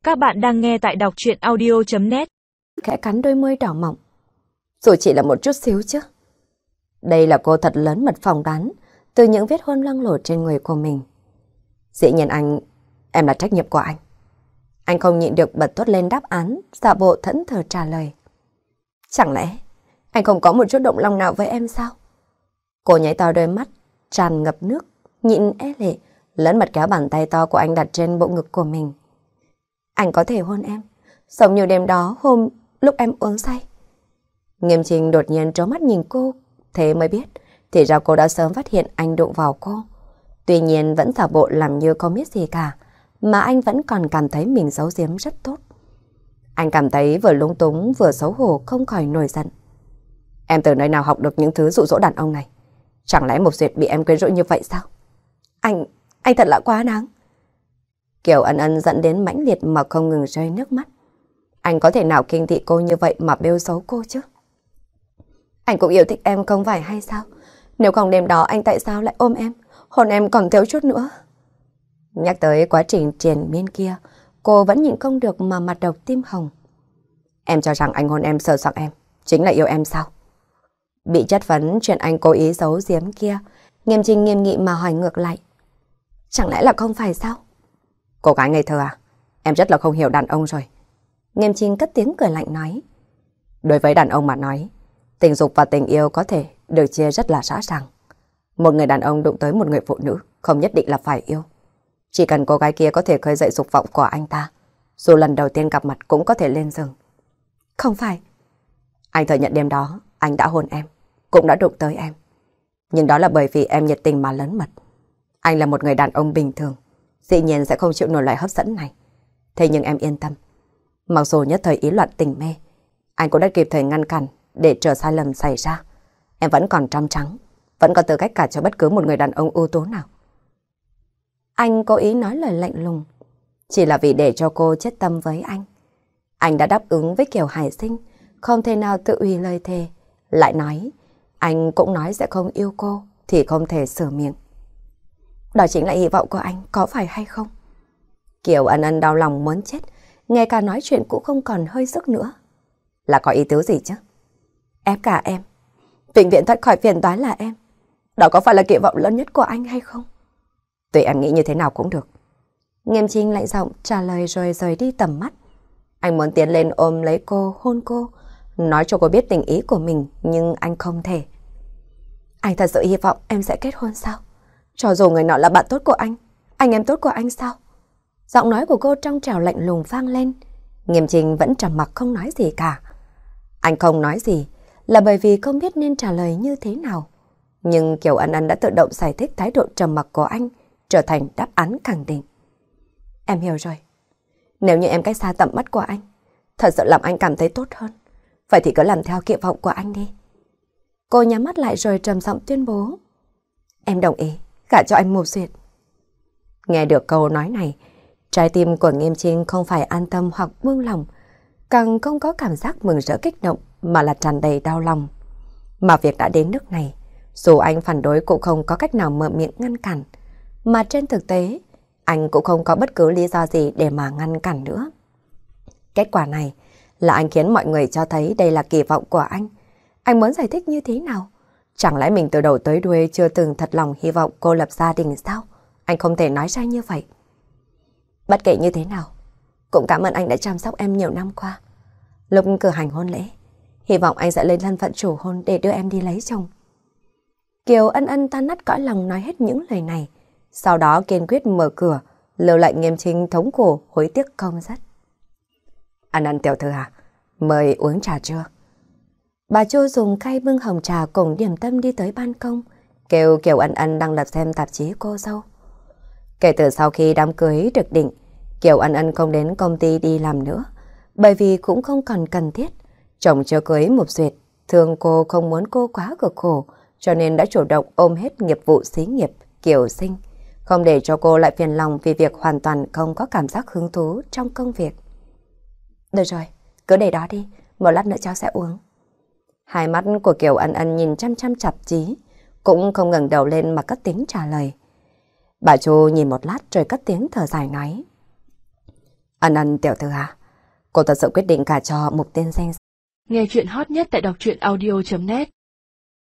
Các bạn đang nghe tại đọc truyện audio.net. Khẽ cắn đôi môi đỏ mọng. Dù chỉ là một chút xíu chứ. Đây là cô thật lớn mật phỏng đoán từ những vết hôn loang lổ trên người của mình. Dĩ nhiên em là trách nhiệm của anh. Anh không nhịn được bật thốt lên đáp án, giả bộ thẫn thờ trả lời. Chẳng lẽ anh không có một chút động lòng nào với em sao? Cô nháy to đôi mắt, tràn ngập nước, nhịn e lệ, lớn mật kéo bàn tay to của anh đặt trên bộ ngực của mình. Anh có thể hôn em, giống như đêm đó hôm lúc em uống say. Nghiêm Trinh đột nhiên trố mắt nhìn cô, thế mới biết, thì ra cô đã sớm phát hiện anh đụng vào cô. Tuy nhiên vẫn giả bộ làm như không biết gì cả, mà anh vẫn còn cảm thấy mình giấu giếm rất tốt. Anh cảm thấy vừa lung túng vừa xấu hổ không khỏi nổi giận. Em từ nơi nào học được những thứ dụ dỗ đàn ông này? Chẳng lẽ Mộc Duyệt bị em quyến rũ như vậy sao? Anh thật là quá đáng. Kiều Ân Ân dẫn đến mãnh liệt mà không ngừng rơi nước mắt. Anh có thể nào khinh thị cô như vậy mà bêu xấu cô chứ? Anh cũng yêu thích em không phải hay sao? Nếu không đêm đó anh tại sao lại ôm em, hôn em còn thiếu chút nữa? Nhắc tới quá trình triền miên kia, cô vẫn nhịn không được mà mặt độc tim hồng. Em cho rằng anh hôn em sờ soạng em, chính là yêu em sao? Bị chất vấn chuyện anh cố ý giấu giếm kia, Nghiêm Trinh nghiêm nghị mà hỏi ngược lại. Chẳng lẽ là không phải sao? Cô gái ngây thơ à? Em rất là không hiểu đàn ông rồi. Nghiêm Trinh cất tiếng cười lạnh nói. Đối với đàn ông mà nói, tình dục và tình yêu có thể được chia rất là rõ ràng. Một người đàn ông đụng tới một người phụ nữ không nhất định là phải yêu. Chỉ cần cô gái kia có thể khơi dậy dục vọng của anh ta, dù lần đầu tiên gặp mặt cũng có thể lên giường. Không phải. Anh thừa nhận đêm đó anh đã hôn em, cũng đã đụng tới em. Nhưng đó là bởi vì em nhiệt tình mà lớn mật. Anh là một người đàn ông bình thường, dĩ nhiên sẽ không chịu nổi loại hấp dẫn này. Thế nhưng em yên tâm, mặc dù nhất thời ý loạn tình mê, anh cũng đã kịp thời ngăn cản để chờ sai lầm xảy ra. Em vẫn còn trong trắng, vẫn có tư cách cả cho bất cứ một người đàn ông ưu tú nào. Anh cố ý nói lời lạnh lùng, chỉ là vì để cho cô chết tâm với anh. Anh đã đáp ứng với Kiều Hải Sinh, không thể nào tự uy lời thề. Lại nói, anh cũng nói sẽ không yêu cô, thì không thể sửa miệng. Đó chính là hy vọng của anh, có phải hay không? Kiều Ân Ân đau lòng muốn chết, ngay cả nói chuyện cũng không còn hơi sức nữa. Là có ý tứ gì chứ? Ép cả em, vĩnh viễn thoát khỏi phiền toái là em. Đó có phải là kỳ vọng lớn nhất của anh hay không? Tùy em nghĩ như thế nào cũng được. Nghiêm Trinh lạnh giọng trả lời rồi rời đi tầm mắt. Anh muốn tiến lên ôm lấy cô, hôn cô, nói cho cô biết tình ý của mình, nhưng anh không thể. Anh thật sự hy vọng em sẽ kết hôn sao? Cho dù người nọ là bạn tốt của anh em tốt của anh sao? Giọng nói của cô trong trẻo lạnh lùng vang lên. Nghiêm Trinh vẫn trầm mặc không nói gì cả. Anh không nói gì là bởi vì không biết nên trả lời như thế nào. Nhưng Kiều Ân Ân đã tự động giải thích thái độ trầm mặc của anh, trở thành đáp án khẳng định. Em hiểu rồi. Nếu như em cách xa tầm mắt của anh, thật sự làm anh cảm thấy tốt hơn. Vậy thì cứ làm theo kỳ vọng của anh đi. Cô nhắm mắt lại rồi trầm giọng tuyên bố. Em đồng ý, gả cho anh Mộc Duyệt. Nghe được câu nói này, trái tim của Nghiêm Trinh không phải an tâm hoặc buông lòng, càng không có cảm giác mừng rỡ kích động mà là tràn đầy đau lòng. Mà việc đã đến nước này, dù anh phản đối cũng không có cách nào mở miệng ngăn cản, mà trên thực tế, anh cũng không có bất cứ lý do gì để mà ngăn cản nữa. Kết quả này là anh khiến mọi người cho thấy đây là kỳ vọng của anh. Anh muốn giải thích như thế nào? Chẳng lẽ mình từ đầu tới đuôi chưa từng thật lòng hy vọng cô lập gia đình sao? Anh không thể nói ra như vậy. Bất kể như thế nào, cũng cảm ơn anh đã chăm sóc em nhiều năm qua. Lúc cử hành hôn lễ, hy vọng anh sẽ lên thân phận chủ hôn để đưa em đi lấy chồng. Kiều Ân Ân tan nát cõi lòng nói hết những lời này. Sau đó kiên quyết mở cửa, lưu lệnh Nghiêm Trinh thống khổ hối tiếc không dứt. Ân Ân tiểu thư à, mời uống trà chưa? Bà Chu dùng khay bưng hồng trà cùng điểm tâm đi tới ban công, kêu Kiều Ân Ân đang lật xem tạp chí cô dâu. Kể từ sau khi đám cưới được định, Kiều Ân Ân không đến công ty đi làm nữa, bởi vì cũng không còn cần thiết. Chồng chưa cưới Mộc Duyệt, thương cô không muốn cô quá cực khổ, cho nên đã chủ động ôm hết nghiệp vụ xí nghiệp Kiều Sinh, không để cho cô lại phiền lòng vì việc hoàn toàn không có cảm giác hứng thú trong công việc. Được rồi, cứ để đó đi, một lát nữa cháu sẽ uống. Hai mắt của Kiều Ân Ân nhìn chăm chăm tạp chí, cũng không ngẩng đầu lên mà cất tiếng trả lời. Bà Chu nhìn một lát rồi cất tiếng thở dài nói. Ân tiểu thư à, cô thật sự quyết định cả cho một tên danh. Nghe chuyện hot nhất tại đọc truyện audio.net